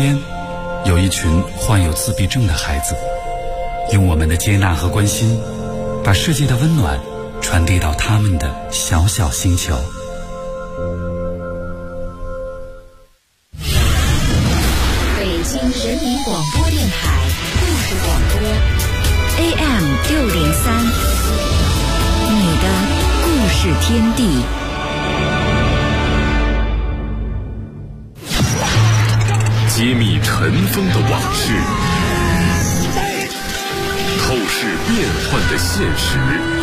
边有一群患有自闭症的孩子，用我们的接纳和关心，把世界的温暖传递到他们的小小星球。 北京人民广播电台故事广播 AM603， 你的故事天地。 揭秘尘封的往事，透视变幻的现实，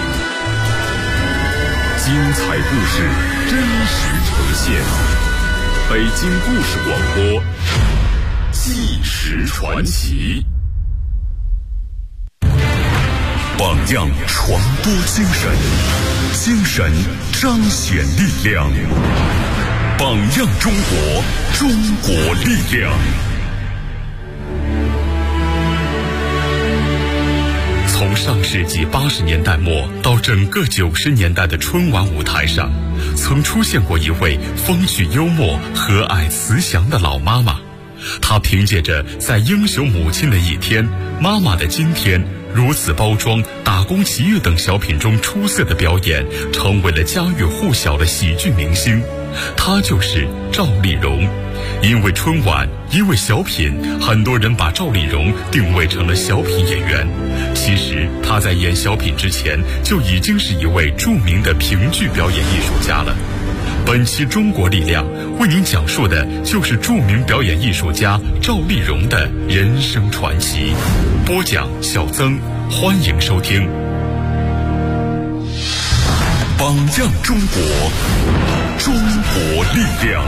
精彩故事真实呈现。北京故事广播，纪实传奇。榜样传播精神，精神彰显力量。榜样中国，中国力量。从上世纪80年代末到整个90年代的春晚舞台上，曾出现过一位风趣幽默、和蔼慈祥的老妈妈。她凭借着在《英雄母亲的一天》《妈妈的今天》《如此包装》《打工奇遇》等小品中出色的表演，成为了家喻户晓的喜剧明星。她就是赵丽蓉。因为春晚，因为小品，很多人把赵丽蓉定位成了小品演员。其实她在演小品之前就已经是一位著名的评剧表演艺术家了。本期中国力量为您讲述的就是著名表演艺术家赵丽蓉的人生传奇。播讲小曾，欢迎收听。榜样中国，中国力量。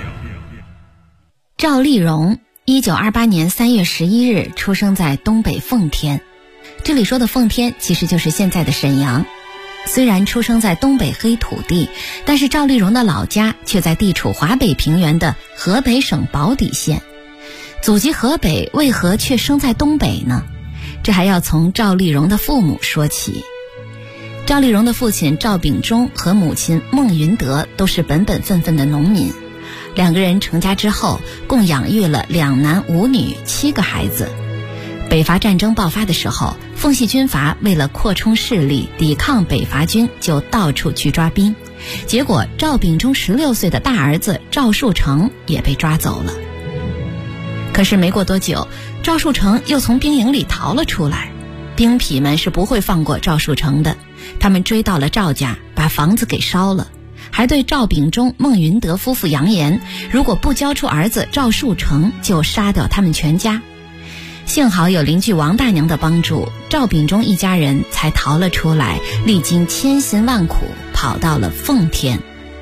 赵丽蓉1928年3月11日出生在东北奉天，这里说的奉天其实就是现在的沈阳。虽然出生在东北黑土地，但是赵丽蓉的老家却在地处华北平原的河北省保底县。祖籍河北，为何却生在东北呢？这还要从赵丽蓉的父母说起。赵丽蓉的父亲赵秉忠和母亲孟云德都是本本分分的农民，两个人成家之后共养育了2男5女7个孩子。北伐战争爆发的时候，奉系军阀为了扩充势力抵抗北伐军，就到处去抓兵，结果赵秉忠16岁的大儿子赵树成也被抓走了。可是没过多久，赵树成又从兵营里逃了出来，兵痞们是不会放过赵树成的，他们追到了赵家，把房子给烧了，还对赵秉忠、孟云德夫妇扬言，如果不交出儿子赵树成，就杀掉他们全家。幸好有邻居王大娘的帮助，赵秉忠一家人才逃了出来，历经千辛万苦跑到了奉天。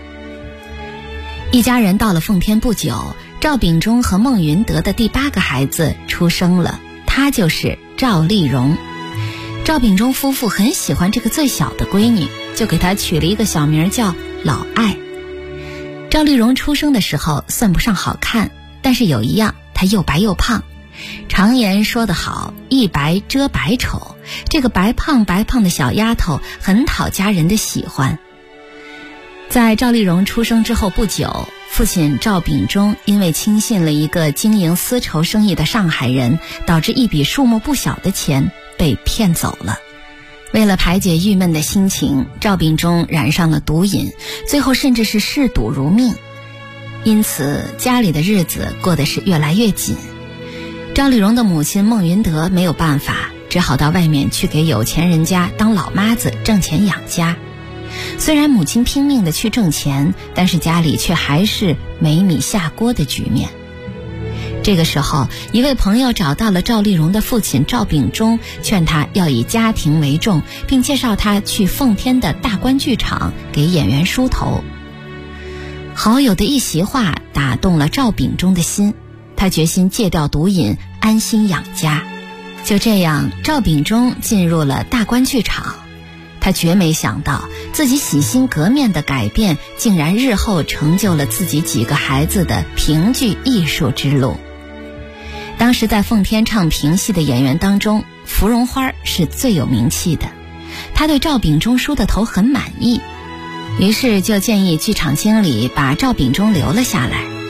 一家人到了奉天不久，赵秉忠和孟云德的第8个孩子出生了，她就是赵丽蓉。赵秉忠夫妇很喜欢这个最小的闺女，就给她取了一个小名叫老爱。赵丽蓉出生的时候算不上好看，但是有一样，她又白又胖。常言说得好，一白遮百丑，这个白胖的小丫头很讨家人的喜欢。在赵丽蓉出生之后不久，父亲赵秉忠因为轻信了一个经营丝绸生意的上海人，导致一笔数目不小的钱被骗走了。为了排解郁闷的心情，赵秉忠染上了毒瘾，最后甚至是嗜赌如命，因此家里的日子过得是越来越紧。赵丽蓉的母亲孟云德没有办法，只好到外面去给有钱人家当老妈子挣钱养家。虽然母亲拼命的去挣钱，但是家里却还是没米下锅的局面。这个时候，一位朋友找到了赵丽蓉的父亲赵秉忠，劝他要以家庭为重，并介绍他去奉天的大观剧场给演员梳头。好友的一席话打动了赵秉忠的心，他决心戒掉毒瘾，安心养家。就这样，赵秉忠进入了大观剧场。他绝没想到，自己洗心革面的改变，竟然日后成就了自己几个孩子的评剧艺术之路。当时在奉天唱评戏的演员当中，芙蓉花是最有名气的。他对赵秉忠梳的头很满意，于是就建议剧场经理把赵秉忠留了下来。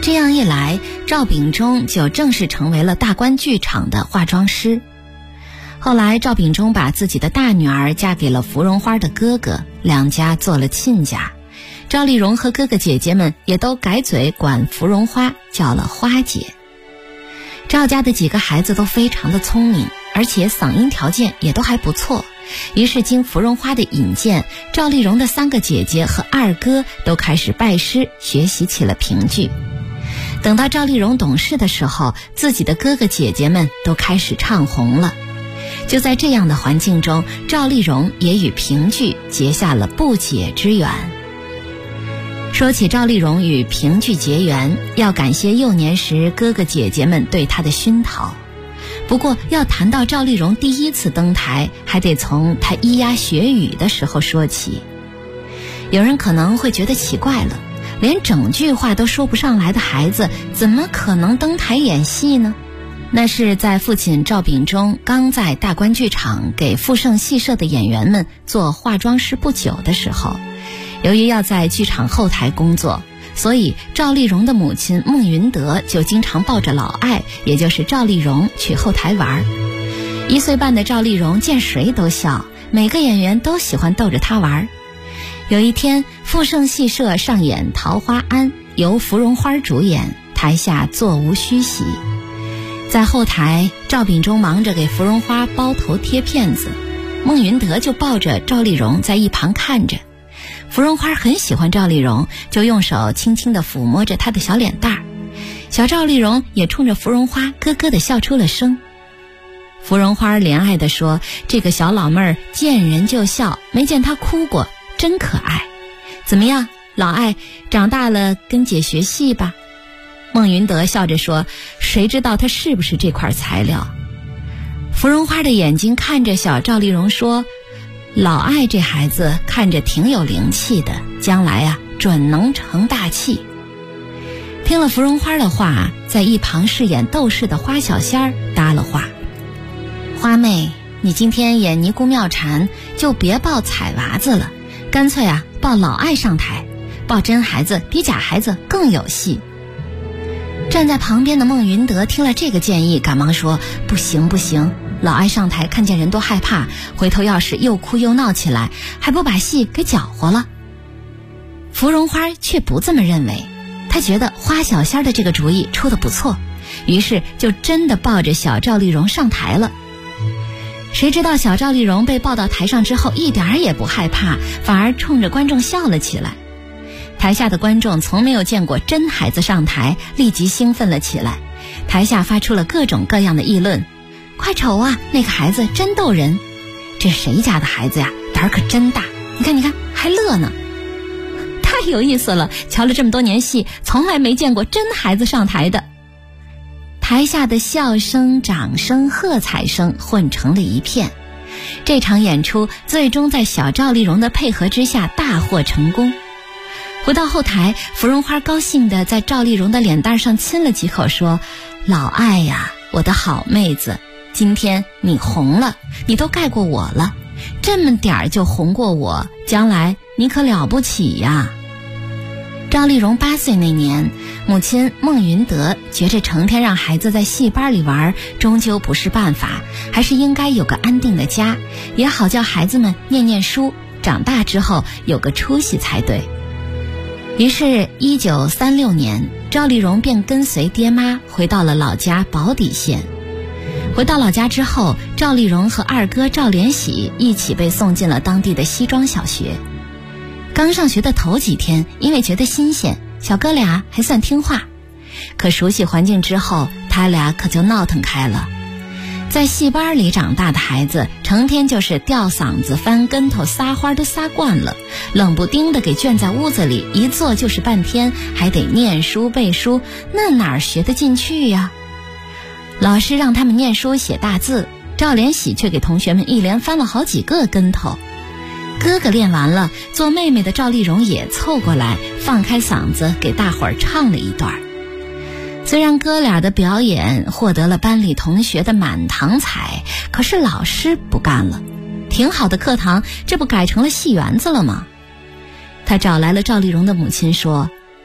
这样一来，赵秉忠就正式成为了大观剧场的化妆师。后来赵秉忠把自己的大女儿嫁给了芙蓉花的哥哥，两家做了亲家。赵丽蓉和哥哥姐姐们也都改嘴管芙蓉花叫了花姐。赵家的几个孩子都非常的聪明，而且嗓音条件也都还不错。于是经芙蓉花的引荐，赵丽蓉的3个姐姐和二哥都开始拜师学习起了评剧。等到赵丽蓉懂事的时候，自己的哥哥姐姐们都开始唱红了。就在这样的环境中，赵丽蓉也与评剧结下了不解之缘。说起赵丽蓉与评剧结缘，要感谢幼年时哥哥姐姐们对她的熏陶。不过要谈到赵丽蓉第一次登台，还得从她咿呀学语的时候说起。有人可能会觉得奇怪了，连整句话都说不上来的孩子，怎么可能登台演戏呢？那是在父亲赵秉忠刚在大观剧场给富盛戏社的演员们做化妆师不久的时候。由于要在剧场后台工作，所以赵丽蓉的母亲孟云德就经常抱着老爱，也就是赵丽蓉去后台玩。1岁半的赵丽蓉见谁都笑，每个演员都喜欢逗着她玩。有一天，富盛戏社上演《桃花庵》，由芙蓉花主演，台下座无虚席。在后台，赵秉忠忙着给芙蓉花包头贴片子，孟云德就抱着赵丽蓉在一旁看着。芙蓉花很喜欢赵丽蓉，就用手轻轻地抚摸着她的小脸蛋儿。小赵丽蓉也冲着芙蓉花咯咯地笑出了声。芙蓉花怜爱地说：“这个小老妹儿见人就笑，没见她哭过，真可爱。怎么样，老爱，长大了跟姐学戏吧？”孟云德笑着说：“谁知道她是不是这块材料？”芙蓉花的眼睛看着小赵丽蓉说：“老爱这孩子看着挺有灵气的，将来啊准能成大器。”听了芙蓉花的话，在一旁饰演斗士的花小仙儿搭了话：“花妹，你今天演尼姑妙禅，就别抱彩娃子了，干脆啊抱老爱上台，抱真孩子比假孩子更有戏。”站在旁边的孟云德听了这个建议，赶忙说：“不行不行，老爱上台看见人都害怕，回头要是又哭又闹起来，还不把戏给搅和了。”芙蓉花却不这么认为，她觉得花小仙的这个主意出得不错，于是就真的抱着小赵丽蓉上台了。谁知道小赵丽蓉被抱到台上之后，一点儿也不害怕，反而冲着观众笑了起来。台下的观众从没有见过真孩子上台，立即兴奋了起来。台下发出了各种各样的议论：“快瞅啊，那个孩子真逗人！这谁家的孩子呀，胆儿可真大！你看你看，还乐呢，太有意思了！瞧了这么多年戏，从来没见过真孩子上台的。”台下的笑声、掌声、喝彩声混成了一片。这场演出最终在小赵丽蓉的配合之下大获成功。回到后台，芙蓉花高兴地在赵丽蓉的脸蛋上亲了几口，说：“老爱呀，我的好妹子，今天你红了，你都盖过我了，这么点儿就红过我，将来你可了不起呀。”赵丽蓉8岁那年，母亲孟云德觉着成天让孩子在戏班里玩，终究不是办法，还是应该有个安定的家，也好叫孩子们念念书，长大之后有个出息才对。于是1936年，赵丽蓉便跟随爹妈回到了老家宝坻县。回到老家之后，赵丽蓉和二哥赵连喜一起被送进了当地的西庄小学。刚上学的头几天，因为觉得新鲜，小哥俩还算听话。可熟悉环境之后，他俩可就闹腾开了。在戏班里长大的孩子，成天就是吊嗓子、翻跟头、撒欢都撒惯了，冷不丁的给圈在屋子里，一坐就是半天，还得念书背书，那哪儿学得进去呀？老师让他们念书写大字，赵连喜却给同学们一连翻了好几个跟头。哥哥练完了，做妹妹的赵丽蓉也凑过来，放开嗓子给大伙儿唱了一段。虽然哥俩的表演获得了班里同学的满堂彩，可是老师不干了，挺好的课堂，这不改成了戏园子了吗？他找来了赵丽蓉的母亲说：“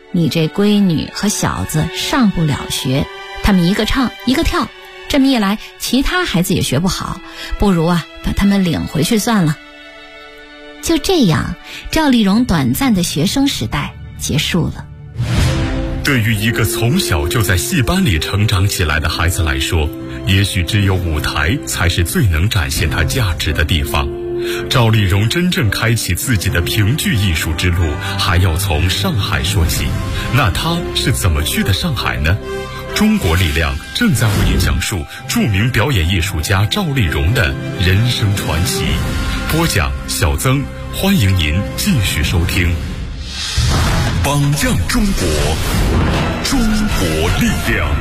你这闺女和小子上不了学，他们一个唱一个跳，这么一来其他孩子也学不好，不如把他们领回去算了。就这样，赵丽蓉短暂的学生时代结束了。 对于一个从小就在戏班里成长起来的孩子来说，也许只有舞台才是最能展现他价值的地方。赵丽蓉真正开启自己的评剧艺术之路，还要从上海说起。那她是怎么去的上海呢？中国力量正在为您讲述著名表演艺术家赵丽蓉的人生传奇。播讲小曾，欢迎您继续收听。榜样中国，中国力量。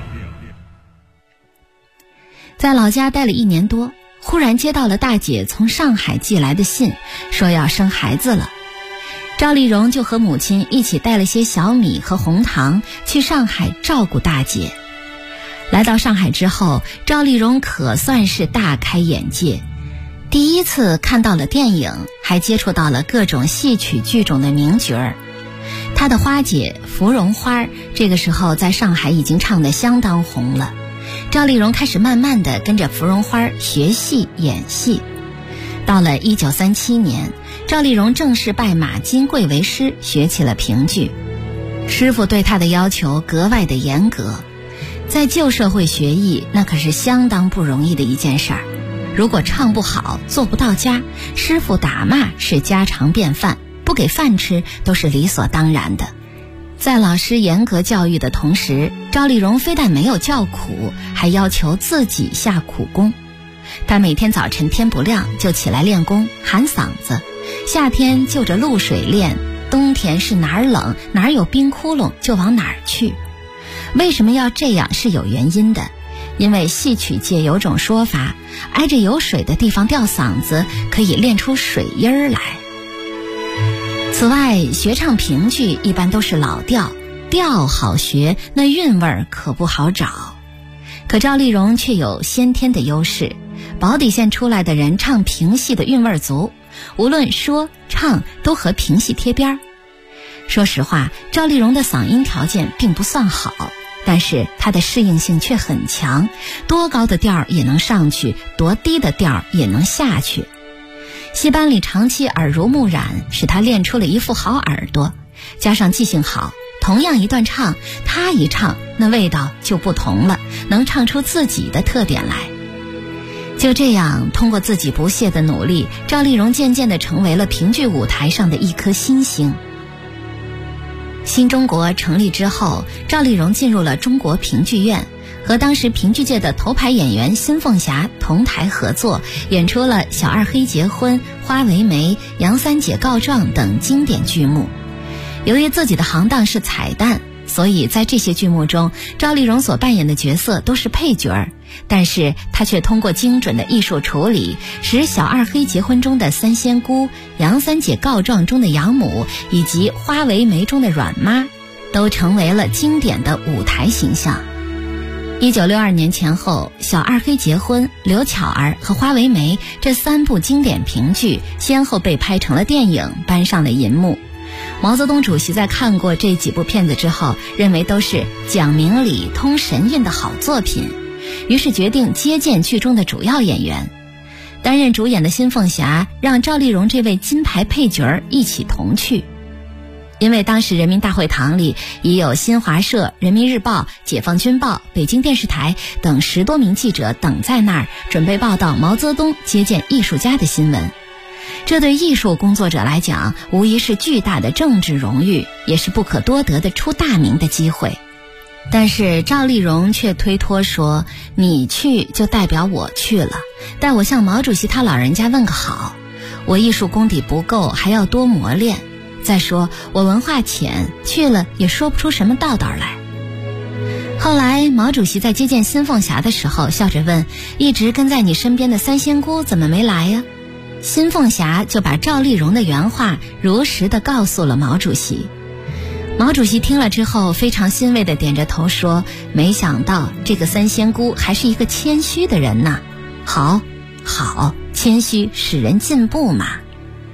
在老家待了1年多，忽然接到了大姐从上海寄来的信，说要生孩子了。赵丽蓉就和母亲一起带了些小米和红糖去上海照顾大姐。来到上海之后，赵丽蓉可算是大开眼界，第一次看到了电影，还接触到了各种戏曲剧中的名角儿。她的花姐芙蓉花这个时候在上海已经唱得相当红了。赵丽蓉开始慢慢地跟着芙蓉花学戏演戏。到了1937年，赵丽蓉正式拜马金贵为师，学起了评剧。师傅对她的要求格外的严格，在旧社会学艺那可是相当不容易的一件事儿。如果唱不好，做不到家，师傅打骂是家常便饭，不给饭吃都是理所当然的。在老师严格教育的同时，赵丽蓉非但没有叫苦，还要求自己下苦功。她每天早晨天不亮就起来练功，喊嗓子，夏天就着露水练，冬天是哪儿冷哪儿有冰窟窿就往哪儿去。为什么要这样是有原因的，因为戏曲界有种说法，挨着有水的地方吊嗓子可以练出水音儿来。此外，学唱评剧一般都是老调，调好学，那韵味儿可不好找。可赵丽蓉却有先天的优势，保底县出来的人唱评戏的韵味儿足，无论说唱都和评戏贴边儿。说实话，赵丽蓉的嗓音条件并不算好，但是她的适应性却很强，多高的调儿也能上去，多低的调儿也能下去。戏班里长期耳濡目染，使她练出了一副好耳朵，加上记性好，同样一段唱，她一唱那味道就不同了，能唱出自己的特点来。就这样，通过自己不懈的努力，赵丽蓉渐渐地成为了评剧舞台上的一颗新星。新中国成立之后，赵丽蓉进入了中国评剧院，和当时评剧界的头牌演员辛凤霞同台合作，演出了《小二黑结婚》《花为媒》《杨三姐告状》等经典剧目。由于自己的行当是彩蛋，所以在这些剧目中，赵丽蓉所扮演的角色都是配角儿，但是她却通过精准的艺术处理，使《小二黑结婚》中的三仙姑、杨三姐告状中的杨母，以及《花为媒》中的阮妈，都成为了经典的舞台形象。1962年前后，《小二黑结婚》、《刘巧儿》和《花为媒》这3部经典评剧先后被拍成了电影，搬上了银幕。毛泽东主席在看过这几部片子之后，认为都是讲明理、通神韵的好作品，于是决定接见剧中的主要演员。担任主演的辛凤霞让赵丽蓉这位金牌配角一起同去。因为当时人民大会堂里已有新华社、人民日报、解放军报、北京电视台等10多名记者等在那儿，准备报道毛泽东接见艺术家的新闻。这对艺术工作者来讲，无疑是巨大的政治荣誉，也是不可多得的出大名的机会。但是赵丽蓉却推脱说，你去就代表我去了，代我向毛主席他老人家问个好，我艺术功底不够，还要多磨练。再说我文化浅，去了也说不出什么道道来。后来毛主席在接见辛凤霞的时候，笑着问，一直跟在你身边的三仙姑怎么没来呀？辛凤霞就把赵丽蓉的原话如实地告诉了毛主席。毛主席听了之后非常欣慰地点着头说，没想到这个三仙姑还是一个谦虚的人呐。好，谦虚使人进步嘛。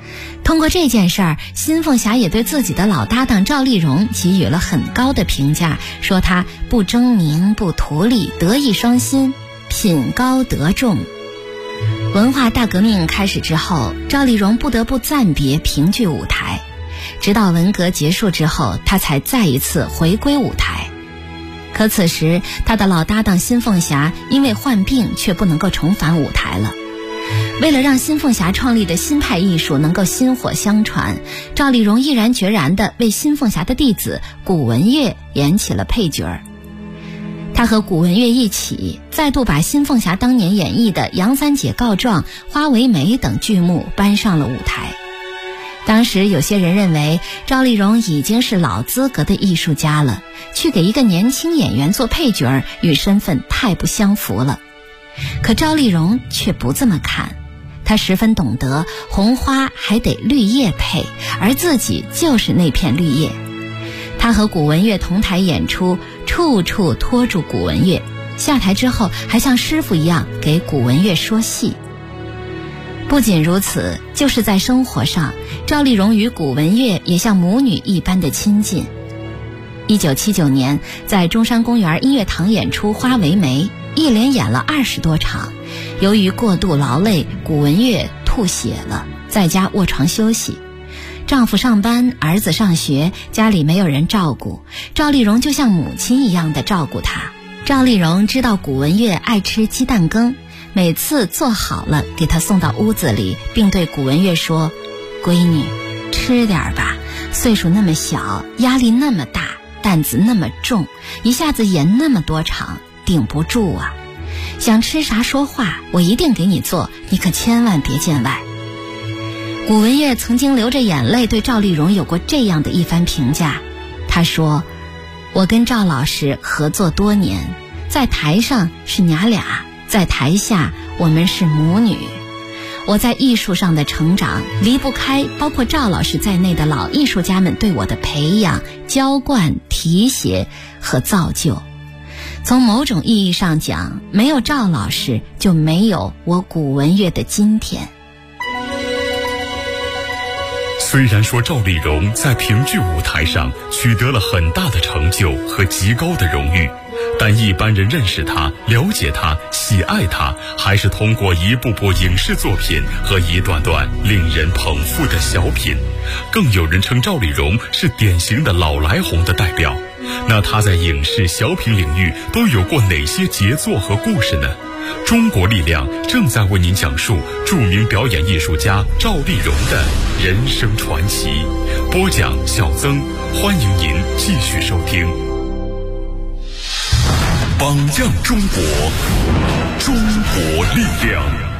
通过这件事儿，新凤霞也对自己的老搭档赵丽蓉给予了很高的评价，说她不争名不图利，德艺双馨，品高德重。文化大革命开始之后，赵丽蓉不得不暂别评剧舞台，直到文革结束之后，她才再一次回归舞台。可此时她的老搭档新凤霞因为患病却不能够重返舞台了。为了让新凤霞创立的新派艺术能够薪火相传，赵丽蓉毅然决然地为新凤霞的弟子古文乐演起了配角儿。她和古文乐一起再度把新凤霞当年演绎的《杨三姐告状》《花为媒》等剧目搬上了舞台。当时有些人认为赵丽蓉已经是老资格的艺术家了，去给一个年轻演员做配角儿，与身份太不相符了。可赵丽蓉却不这么看，她十分懂得红花还得绿叶配，而自己就是那片绿叶。她和古文乐同台演出，处处拖住古文乐，下台之后还像师傅一样给古文乐说戏。不仅如此，就是在生活上，赵丽蓉与古文乐也像母女一般的亲近。1979年，在中山公园音乐堂演出《花为媒》，一连演了20多场。由于过度劳累，古文乐吐血了，在家卧床休息。丈夫上班，儿子上学，家里没有人照顾，赵丽蓉就像母亲一样的照顾她。赵丽蓉知道古文乐爱吃鸡蛋羹，每次做好了给她送到屋子里，并对古文乐说：“闺女，吃点吧，岁数那么小，压力那么大，担子那么重，一下子演那么多场，顶不住啊！想吃啥说话，我一定给你做，你可千万别见外。”古文乐曾经流着眼泪对赵丽蓉有过这样的一番评价，他说：“我跟赵老师合作多年，在台上是娘俩，在台下我们是母女。我在艺术上的成长离不开包括赵老师在内的老艺术家们对我的培养、浇灌、提携和造就。从某种意义上讲，没有赵老师，就没有我古文乐的今天。” 虽然说赵丽蓉在评剧舞台上取得了很大的成就和极高的荣誉，但一般人认识她、了解她、喜爱她，还是通过一部部影视作品和一段段令人捧腹的小品。更有人称赵丽蓉是典型的老来红的代表。那她在影视小品领域都有过哪些杰作和故事呢？中国力量正在为您讲述著名表演艺术家赵丽蓉的人生传奇。播讲小曾，欢迎您继续收听。榜样中国，中国力量。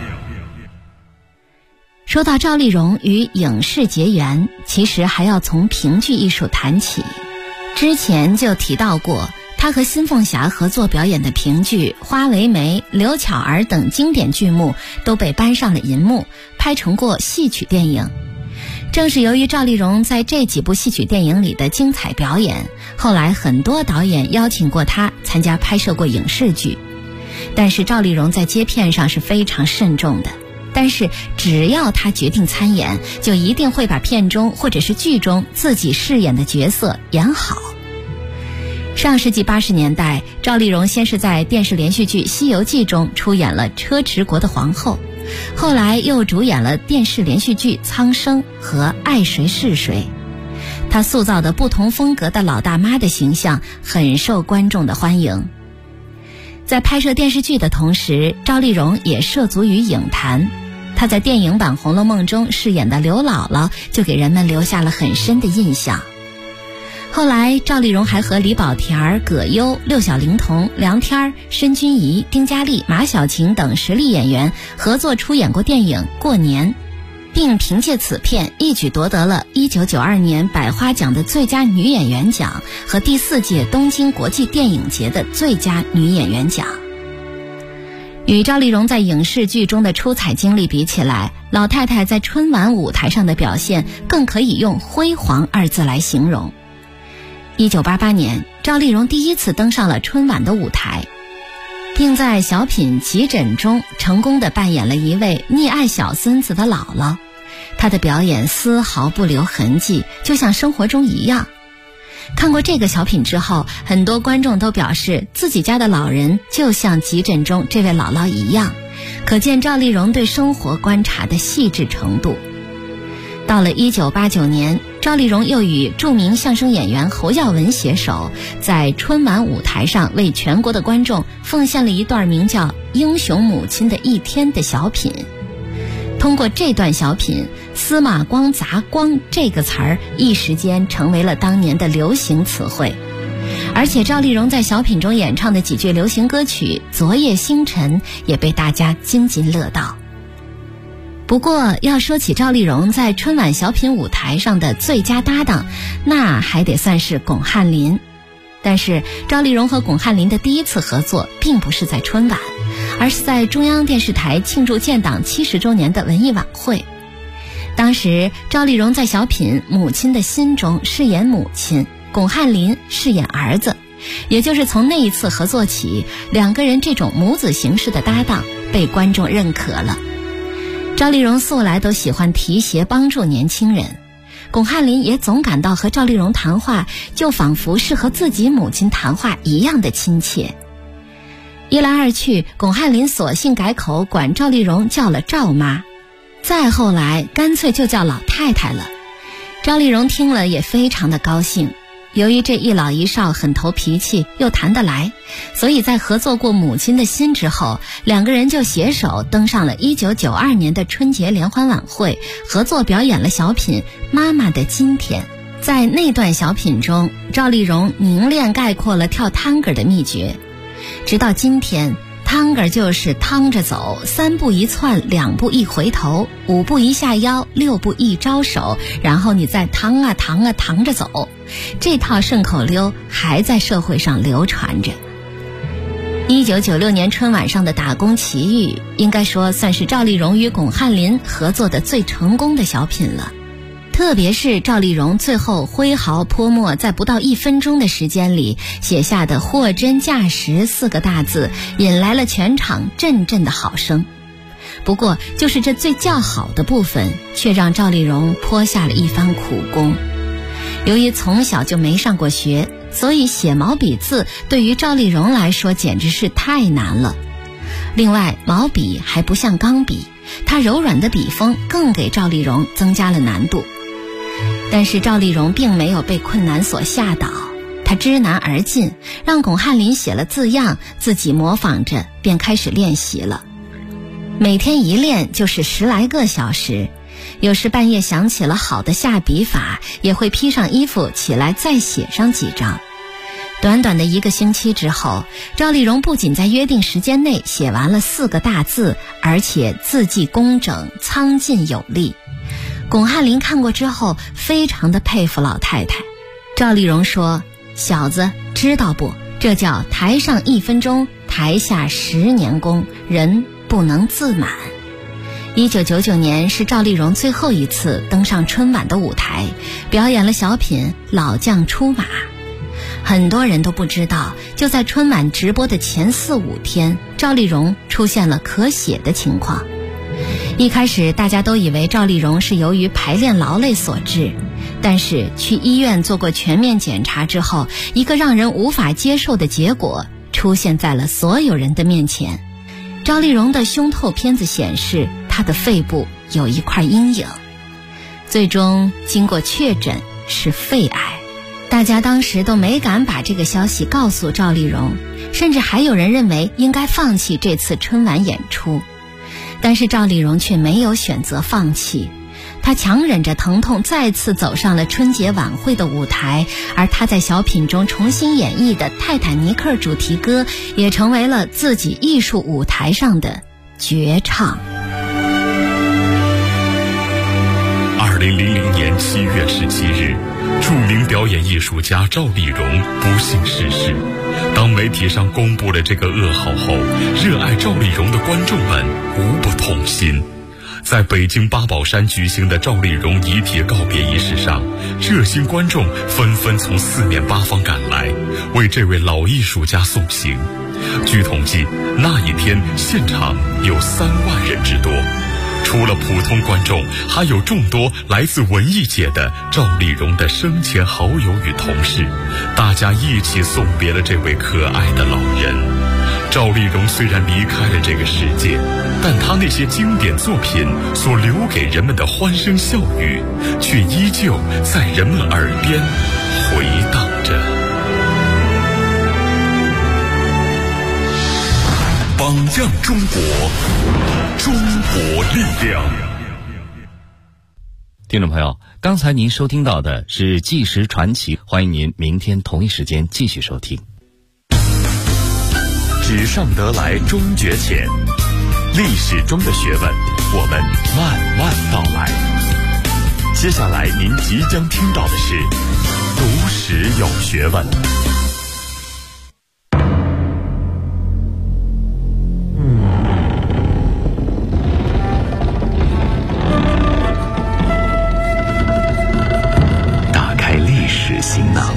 说到赵丽蓉与影视结缘，其实还要从评剧艺术谈起。之前就提到过，她和新凤霞合作表演的评剧《花为媒》《刘巧儿》等经典剧目都被搬上了银幕，拍成过戏曲电影。正是由于赵丽蓉在这几部戏曲电影里的精彩表演，后来很多导演邀请过她参加拍摄过影视剧。但是赵丽蓉在接片上是非常慎重的，但是只要她决定参演，就一定会把片中或者是剧中自己饰演的角色演好。上世纪80年代，赵丽蓉先是在电视连续剧《西游记》中出演了车迟国的皇后，后来又主演了电视连续剧《苍生》和《爱谁是谁》。她塑造的不同风格的老大妈的形象很受观众的欢迎。在拍摄电视剧的同时，赵丽蓉也涉足于影坛。她在电影版《红楼梦》中饰演的刘姥姥就给人们留下了很深的印象。后来赵丽蓉还和李保田、葛优、六小龄童、梁天、申君怡、丁嘉丽、马小晴等实力演员合作出演过电影《过年》，并凭借此片一举夺得了1992年百花奖的最佳女演员奖和第4届东京国际电影节的最佳女演员奖。与赵丽蓉在影视剧中的出彩经历比起来，老太太在春晚舞台上的表现更可以用辉煌2字来形容。1988年，赵丽蓉第一次登上了春晚的舞台，并在小品《急诊》中成功地扮演了一位溺爱小孙子的姥姥。 她的表演丝毫不留痕迹，就像生活中一样。看过这个小品之后，很多观众都表示自己家的老人就像急诊中这位姥姥一样，可见赵丽蓉对生活观察的细致程度。到了1989年，赵丽蓉又与著名相声演员侯耀文携手，在春晚舞台上为全国的观众奉献了一段名叫《英雄母亲的一天》的小品。通过这段小品，司马光砸光这个词儿一时间成为了当年的流行词汇。而且赵丽蓉在小品中演唱的几句流行歌曲《昨夜星辰》也被大家津津乐道。不过要说起赵丽蓉在春晚小品舞台上的最佳搭档，那还得算是巩汉林。但是赵丽蓉和巩汉林的第一次合作并不是在春晚，而是在中央电视台庆祝建党70周年的文艺晚会。当时赵丽蓉在小品《母亲的心》中饰演母亲，巩汉林饰演儿子。也就是从那一次合作起，两个人这种母子形式的搭档被观众认可了。赵丽蓉素来都喜欢提携帮助年轻人，巩汉林也总感到和赵丽蓉谈话就仿佛是和自己母亲谈话一样的亲切。一来二去，巩汉林索性改口管赵丽蓉叫了赵妈，再后来干脆就叫老太太了。赵丽蓉听了也非常的高兴，由于这一老一少很投脾气又谈得来，所以在合作过《母亲的心》之后，两个人就携手登上了1992年的春节联欢晚会，合作表演了小品《妈妈的今天》。在那段小品中，赵丽蓉凝练概括了跳探戈的秘诀。直到今天，探戈就是趟着走，3步一窜，2步一回头，5步一下腰，6步一招手，然后你再趟啊趟啊趟着走。这套顺口溜还在社会上流传着。1996年春晚上的《打工奇遇》应该说算是赵丽蓉与巩汉林合作的最成功的小品了。特别是赵丽蓉最后挥毫泼墨，在不到1分钟的时间里写下的货真价实4个大字，引来了全场阵阵的好声。不过就是这最叫好的部分，却让赵丽蓉泼下了一番苦功。由于从小就没上过学，所以写毛笔字对于赵丽蓉来说简直是太难了。另外毛笔还不像钢笔，它柔软的笔锋更给赵丽蓉增加了难度。但是赵丽蓉并没有被困难所吓倒，她知难而进，让巩汉林写了字样，自己模仿着便开始练习了。每天一练就是10来个小时，有时半夜想起了好的下笔法，也会披上衣服起来再写上几张。短短的1个星期之后，赵丽蓉不仅在约定时间内写完了4个大字，而且字迹工整，苍劲有力。巩汉林看过之后非常的佩服老太太。赵丽蓉说：“小子，知道不？这叫台上1分钟，台下10年功，人不能自满。”1999年是赵丽蓉最后一次登上春晚的舞台，表演了小品《老将出马》。很多人都不知道，就在春晚直播的前4、5天，赵丽蓉出现了咳血的情况。一开始大家都以为赵丽蓉是由于排练劳累所致，但是去医院做过全面检查之后，一个让人无法接受的结果出现在了所有人的面前。赵丽蓉的胸透片子显示，她的肺部有一块阴影，最终经过确诊是肺癌。大家当时都没敢把这个消息告诉赵丽蓉，甚至还有人认为应该放弃这次春晚演出。但是赵丽蓉却没有选择放弃，她强忍着疼痛再次走上了春节晚会的舞台，而她在小品中重新演绎的《泰坦尼克》主题歌也成为了自己艺术舞台上的绝唱。 2000年7月17日，著名表演艺术家赵丽蓉不幸逝世。当媒体上公布了这个噩耗后，热爱赵丽蓉的观众们无不痛心。在北京八宝山举行的赵丽蓉遗体告别仪式上，热心观众纷纷从4面8方赶来，为这位老艺术家送行。据统计，那一天现场有3万人之多。 除了普通观众，还有众多来自文艺界的赵丽蓉的生前好友与同事，大家一起送别了这位可爱的老人。赵丽蓉虽然离开了这个世界，但她那些经典作品所留给人们的欢声笑语，却依旧在人们耳边回荡着。榜样中国，中国力量。 听众朋友，刚才您收听到的是纪实传奇，欢迎您明天同一时间继续收听。 纸上得来终觉浅，历史中的学问，我们慢慢道来。接下来您即将听到的是读史有学问。 打开历史行囊，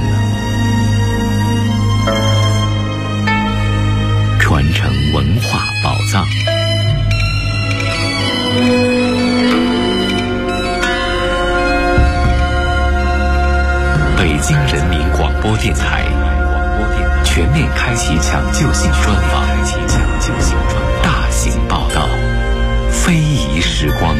传承文化宝藏。北京人民广播电台全面开启抢救性专访，大型报道，非遗时光。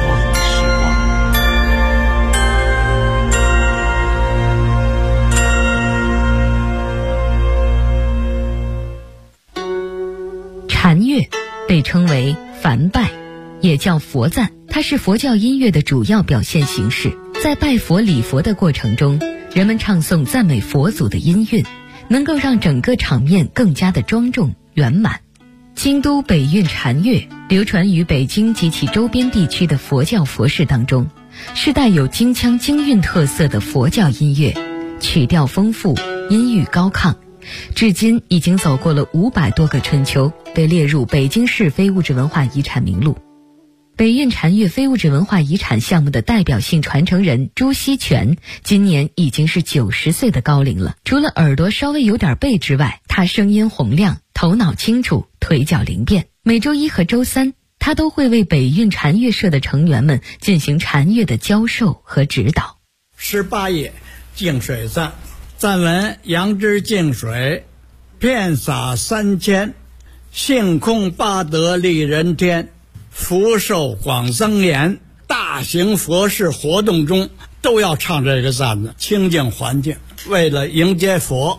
禅乐被称为梵拜，也叫佛赞，它是佛教音乐的主要表现形式。在拜佛礼佛的过程中，人们唱诵赞美佛祖的音韵，能够让整个场面更加的庄重圆满。京都北韵禅乐流传于北京及其周边地区的佛教佛事当中，是带有京腔京韵特色的佛教音乐，曲调丰富，音域高亢，至今已经走过了500多个春秋，被列入北京市非物质文化遗产名录。北韵禅乐非物质文化遗产项目的代表性传承人朱锡全，今年已经是90岁的高龄了。除了耳朵稍微有点背之外，他声音洪亮，头脑清楚，腿脚灵便。每周1和周3，他都会为北韵禅乐社的成员们进行禅乐的教授和指导。 18页净水赞，赞文：杨枝净水，遍洒3000，性空八德利人天，福寿广增延。大型佛事活动中都要唱这个赞子，清净环境，为了迎接佛。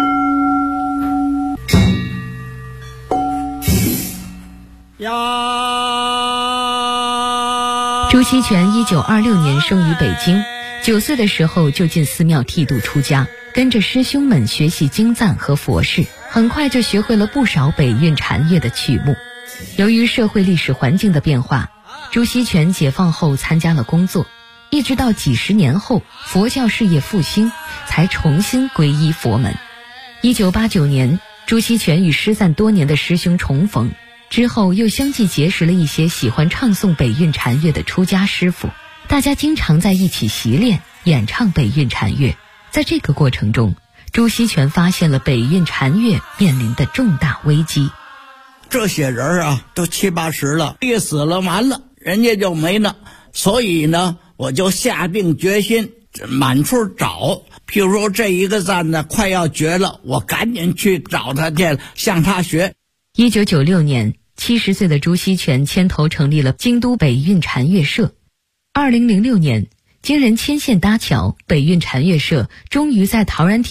朱锡全1926年生于北京，9岁的时候就进寺庙剃度出家，跟着师兄们学习经赞和佛事，很快就学会了不少北韵禅乐的曲目。由于社会历史环境的变化，朱锡全解放后参加了工作，一直到几十年后佛教事业复兴，才重新皈依佛门。1989年，朱锡全与失散多年的师兄重逢，之后又相继结识了一些喜欢唱诵北韵禅乐的出家师傅，大家经常在一起习练演唱北韵禅乐。在这个过程中，朱锡全发现了北韵禅乐面临的重大危机。 这些人啊，都70、80了，一死了完了，人家就没了。所以呢，我就下定决心满处找。譬如说这一个赞呢快要绝了，我赶紧去找他去，向他学。 1996年，70岁的朱锡全牵头成立了京都北韵禅乐社。2006年，经人牵线搭桥，北韵禅乐社终于在陶然亭